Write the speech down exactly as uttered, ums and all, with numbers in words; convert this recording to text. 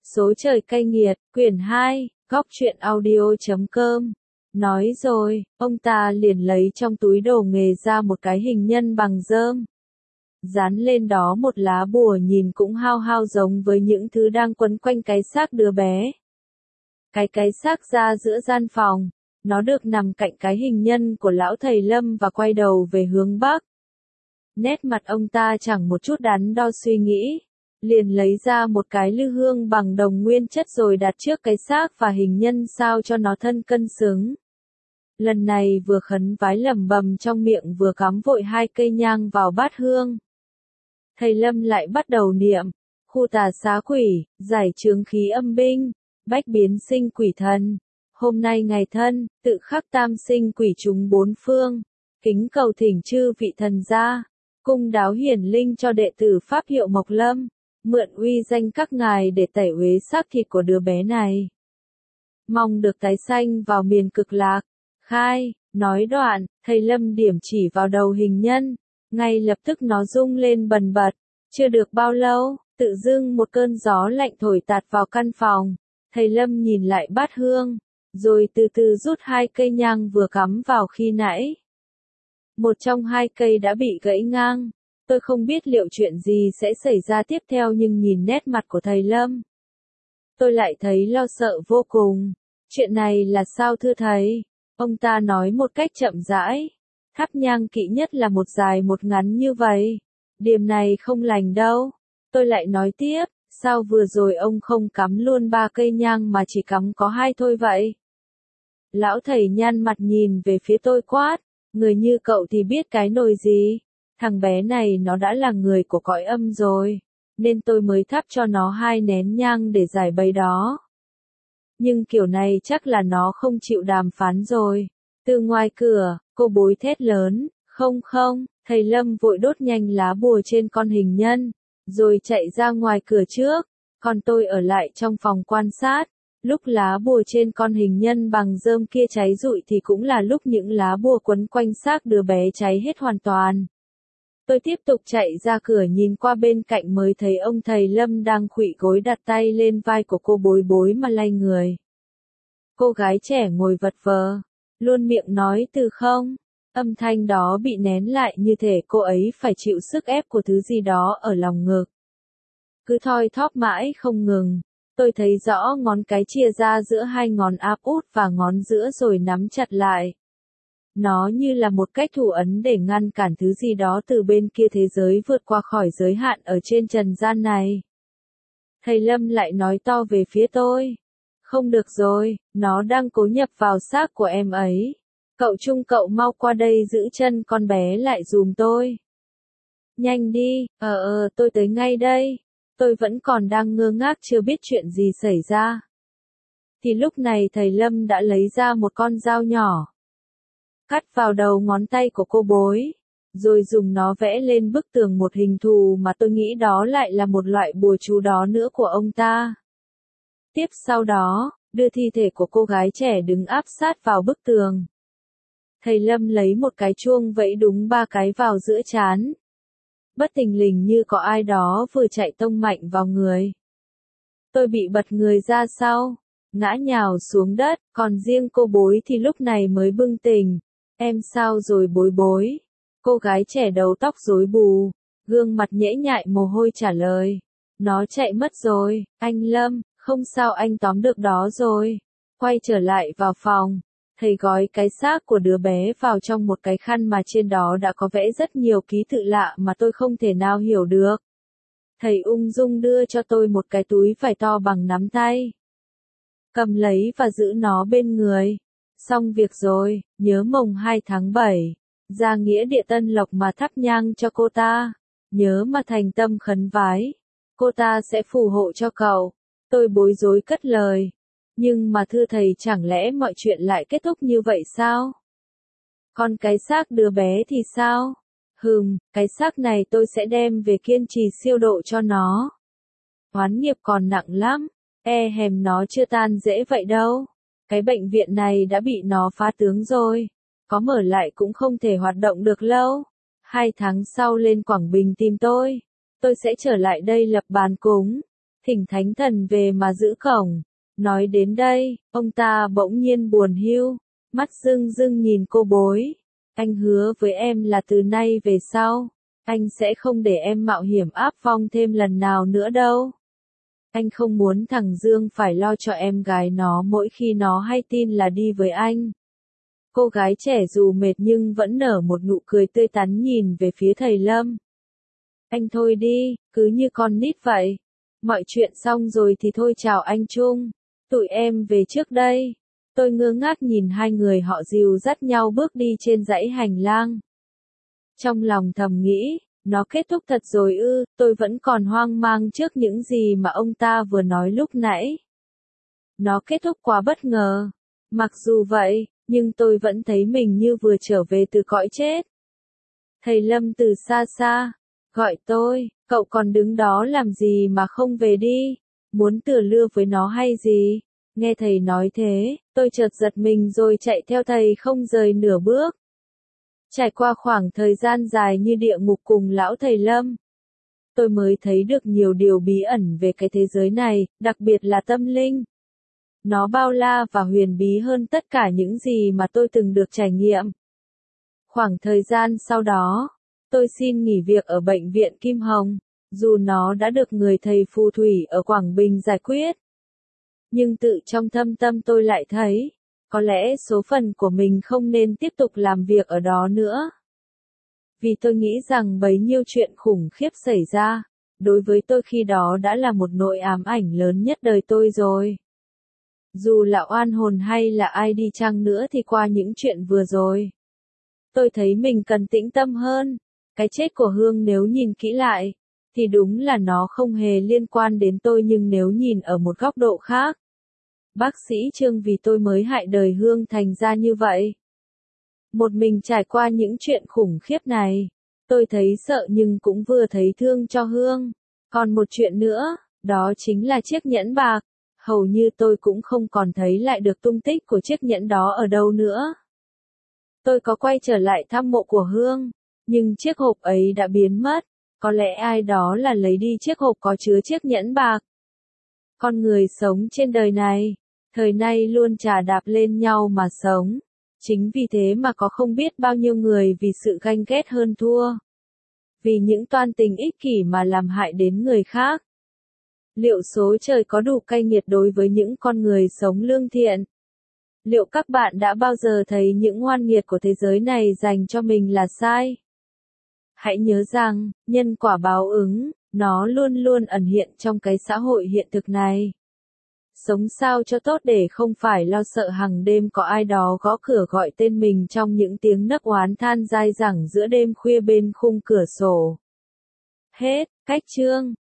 Số trời cay nghiệt, quyển hai, góc truyện audio chấm com. Nói rồi, ông ta liền lấy trong túi đồ nghề ra một cái hình nhân bằng rơm. Dán lên đó một lá bùa nhìn cũng hao hao giống với những thứ đang quấn quanh cái xác đứa bé. Cái cái xác ra giữa gian phòng, nó được nằm cạnh cái hình nhân của lão thầy Lâm và quay đầu về hướng Bắc. Nét mặt ông ta chẳng một chút đắn đo suy nghĩ, liền lấy ra một cái lư hương bằng đồng nguyên chất rồi đặt trước cái xác và hình nhân sao cho nó thân cân xứng. Lần này vừa khấn vái lẩm bẩm trong miệng vừa cắm vội hai cây nhang vào bát hương. Thầy Lâm lại bắt đầu niệm, khu tà xá quỷ, giải chướng khí âm binh, bách biến sinh quỷ thần. Hôm nay ngày thân, tự khắc tam sinh quỷ chúng bốn phương, kính cầu thỉnh chư vị thần gia, cung đáo hiển linh cho đệ tử Pháp hiệu Mộc Lâm, mượn uy danh các ngài để tẩy uế xác thịt của đứa bé này. Mong được tái sanh vào miền cực lạc. Khai, nói đoạn, thầy Lâm điểm chỉ vào đầu hình nhân, ngay lập tức nó rung lên bần bật, chưa được bao lâu, tự dưng một cơn gió lạnh thổi tạt vào căn phòng, thầy Lâm nhìn lại bát hương, rồi từ từ rút hai cây nhang vừa cắm vào khi nãy. Một trong hai cây đã bị gãy ngang, tôi không biết liệu chuyện gì sẽ xảy ra tiếp theo nhưng nhìn nét mặt của thầy Lâm, tôi lại thấy lo sợ vô cùng. Chuyện này là sao thưa thầy? Ông ta nói một cách chậm rãi. Thắp nhang kỹ nhất là một dài một ngắn như vậy. Điểm này không lành đâu. Tôi lại nói tiếp, sao vừa rồi ông không cắm luôn ba cây nhang mà chỉ cắm có hai thôi vậy? Lão thầy nhăn mặt nhìn về phía tôi quát, người như cậu thì biết cái nồi gì? Thằng bé này nó đã là người của cõi âm rồi, nên tôi mới thắp cho nó hai nén nhang để giải bày đó. Nhưng kiểu này chắc là nó không chịu đàm phán rồi. Từ ngoài cửa, cô bối thét lớn, không không, thầy Lâm vội đốt nhanh lá bùa trên con hình nhân, rồi chạy ra ngoài cửa trước, còn tôi ở lại trong phòng quan sát. Lúc lá bùa trên con hình nhân bằng rơm kia cháy rụi thì cũng là lúc những lá bùa quấn quanh xác đứa bé cháy hết hoàn toàn. Tôi tiếp tục chạy ra cửa nhìn qua bên cạnh mới thấy ông thầy Lâm đang khuỵu gối đặt tay lên vai của cô bối bối mà lay người. Cô gái trẻ ngồi vật vờ, luôn miệng nói từ không, âm thanh đó bị nén lại như thể cô ấy phải chịu sức ép của thứ gì đó ở lòng ngực. Cứ thoi thóp mãi không ngừng, tôi thấy rõ ngón cái chia ra giữa hai ngón áp út và ngón giữa rồi nắm chặt lại. Nó như là một cách thủ ấn để ngăn cản thứ gì đó từ bên kia thế giới vượt qua khỏi giới hạn ở trên trần gian này. Thầy Lâm lại nói to về phía tôi. Không được rồi, nó đang cố nhập vào xác của em ấy. Cậu Trung cậu mau qua đây giữ chân con bé lại giùm tôi. Nhanh đi, ờ ờ tôi tới ngay đây. Tôi vẫn còn đang ngơ ngác chưa biết chuyện gì xảy ra. Thì lúc này thầy Lâm đã lấy ra một con dao nhỏ. Cắt vào đầu ngón tay của cô bối, rồi dùng nó vẽ lên bức tường một hình thù mà tôi nghĩ đó lại là một loại bùa chú đó nữa của ông ta. Tiếp sau đó, đưa thi thể của cô gái trẻ đứng áp sát vào bức tường. Thầy Lâm lấy một cái chuông vẫy đúng ba cái vào giữa trán. Bất thình lình như có ai đó vừa chạy tông mạnh vào người. Tôi bị bật người ra sau, ngã nhào xuống đất, còn riêng cô bối thì lúc này mới bừng tỉnh. Em sao rồi bối bối? Cô gái trẻ đầu tóc rối bù, gương mặt nhễ nhại mồ hôi trả lời. Nó chạy mất rồi, anh Lâm, không sao anh tóm được đó rồi. Quay trở lại vào phòng, thầy gói cái xác của đứa bé vào trong một cái khăn mà trên đó đã có vẽ rất nhiều ký tự lạ mà tôi không thể nào hiểu được. Thầy ung dung đưa cho tôi một cái túi vải to bằng nắm tay. Cầm lấy và giữ nó bên người. Xong việc rồi, nhớ mồng hai tháng bảy, ra nghĩa địa Tân Lộc mà thắp nhang cho cô ta. Nhớ mà thành tâm khấn vái, cô ta sẽ phù hộ cho cậu. Tôi bối rối cất lời. Nhưng mà thưa thầy chẳng lẽ mọi chuyện lại kết thúc như vậy sao? Còn cái xác đứa bé thì sao? Hừm, cái xác này tôi sẽ đem về kiên trì siêu độ cho nó. Oán nghiệp còn nặng lắm, e hèm nó chưa tan dễ vậy đâu. Cái bệnh viện này đã bị nó phá tướng rồi, có mở lại cũng không thể hoạt động được lâu. Hai tháng sau lên Quảng Bình tìm tôi, tôi sẽ trở lại đây lập bàn cúng. thỉnh thánh thần về mà giữ cổng. Nói đến đây, ông ta bỗng nhiên buồn hiu, mắt rưng rưng nhìn cô bối. Anh hứa với em là từ nay về sau, anh sẽ không để em mạo hiểm áp phong thêm lần nào nữa đâu. Anh không muốn thằng Dương phải lo cho em gái nó mỗi khi nó hay tin là đi với anh. Cô gái trẻ dù mệt nhưng vẫn nở một nụ cười tươi tắn nhìn về phía thầy Lâm. Anh thôi đi, cứ như con nít vậy. Mọi chuyện xong rồi thì thôi chào anh Trung. Tụi em về trước đây. Tôi ngơ ngác nhìn hai người họ dìu dắt nhau bước đi trên dãy hành lang. Trong lòng thầm nghĩ, nó kết thúc thật rồi ư, tôi vẫn còn hoang mang trước những gì mà ông ta vừa nói lúc nãy. Nó kết thúc quá bất ngờ. Mặc dù vậy, nhưng tôi vẫn thấy mình như vừa trở về từ cõi chết. Thầy Lâm từ xa xa, gọi tôi, cậu còn đứng đó làm gì mà không về đi, muốn tựa lưa với nó hay gì? Nghe thầy nói thế, tôi chợt giật mình rồi chạy theo thầy không rời nửa bước. Trải qua khoảng thời gian dài như địa ngục cùng lão thầy Lâm, tôi mới thấy được nhiều điều bí ẩn về cái thế giới này, đặc biệt là tâm linh. Nó bao la và huyền bí hơn tất cả những gì mà tôi từng được trải nghiệm. Khoảng thời gian sau đó, tôi xin nghỉ việc ở bệnh viện Kim Hồng, dù nó đã được người thầy phù thủy ở Quảng Bình giải quyết. Nhưng tự trong thâm tâm tôi lại thấy, có lẽ số phận của mình không nên tiếp tục làm việc ở đó nữa. Vì tôi nghĩ rằng bấy nhiêu chuyện khủng khiếp xảy ra, đối với tôi khi đó đã là một nỗi ám ảnh lớn nhất đời tôi rồi. Dù là oan hồn hay là ai đi chăng nữa thì qua những chuyện vừa rồi, tôi thấy mình cần tĩnh tâm hơn. Cái chết của Hương nếu nhìn kỹ lại, thì đúng là nó không hề liên quan đến tôi, nhưng nếu nhìn ở một góc độ khác, bác sĩ Trương vì tôi mới hại đời Hương thành ra như vậy. Một mình trải qua những chuyện khủng khiếp này, tôi thấy sợ nhưng cũng vừa thấy thương cho Hương. Còn một chuyện nữa, đó chính là chiếc nhẫn bạc. Hầu như tôi cũng không còn thấy lại được tung tích của chiếc nhẫn đó ở đâu nữa. Tôi có quay trở lại thăm mộ của Hương, nhưng chiếc hộp ấy đã biến mất. Có lẽ ai đó là lấy đi chiếc hộp có chứa chiếc nhẫn bạc. Con người sống trên đời này, thời nay luôn chà đạp lên nhau mà sống. Chính vì thế mà có không biết bao nhiêu người vì sự ganh ghét hơn thua. Vì những toan tình ích kỷ mà làm hại đến người khác. Liệu số trời có đủ cay nghiệt đối với những con người sống lương thiện? Liệu các bạn đã bao giờ thấy những oan nghiệt của thế giới này dành cho mình là sai? Hãy nhớ rằng, nhân quả báo ứng, nó luôn luôn ẩn hiện trong cái xã hội hiện thực này. Sống sao cho tốt để không phải lo sợ hàng đêm có ai đó gõ cửa gọi tên mình trong những tiếng nấc oán than dai dẳng giữa đêm khuya bên khung cửa sổ. Hết, cách chương.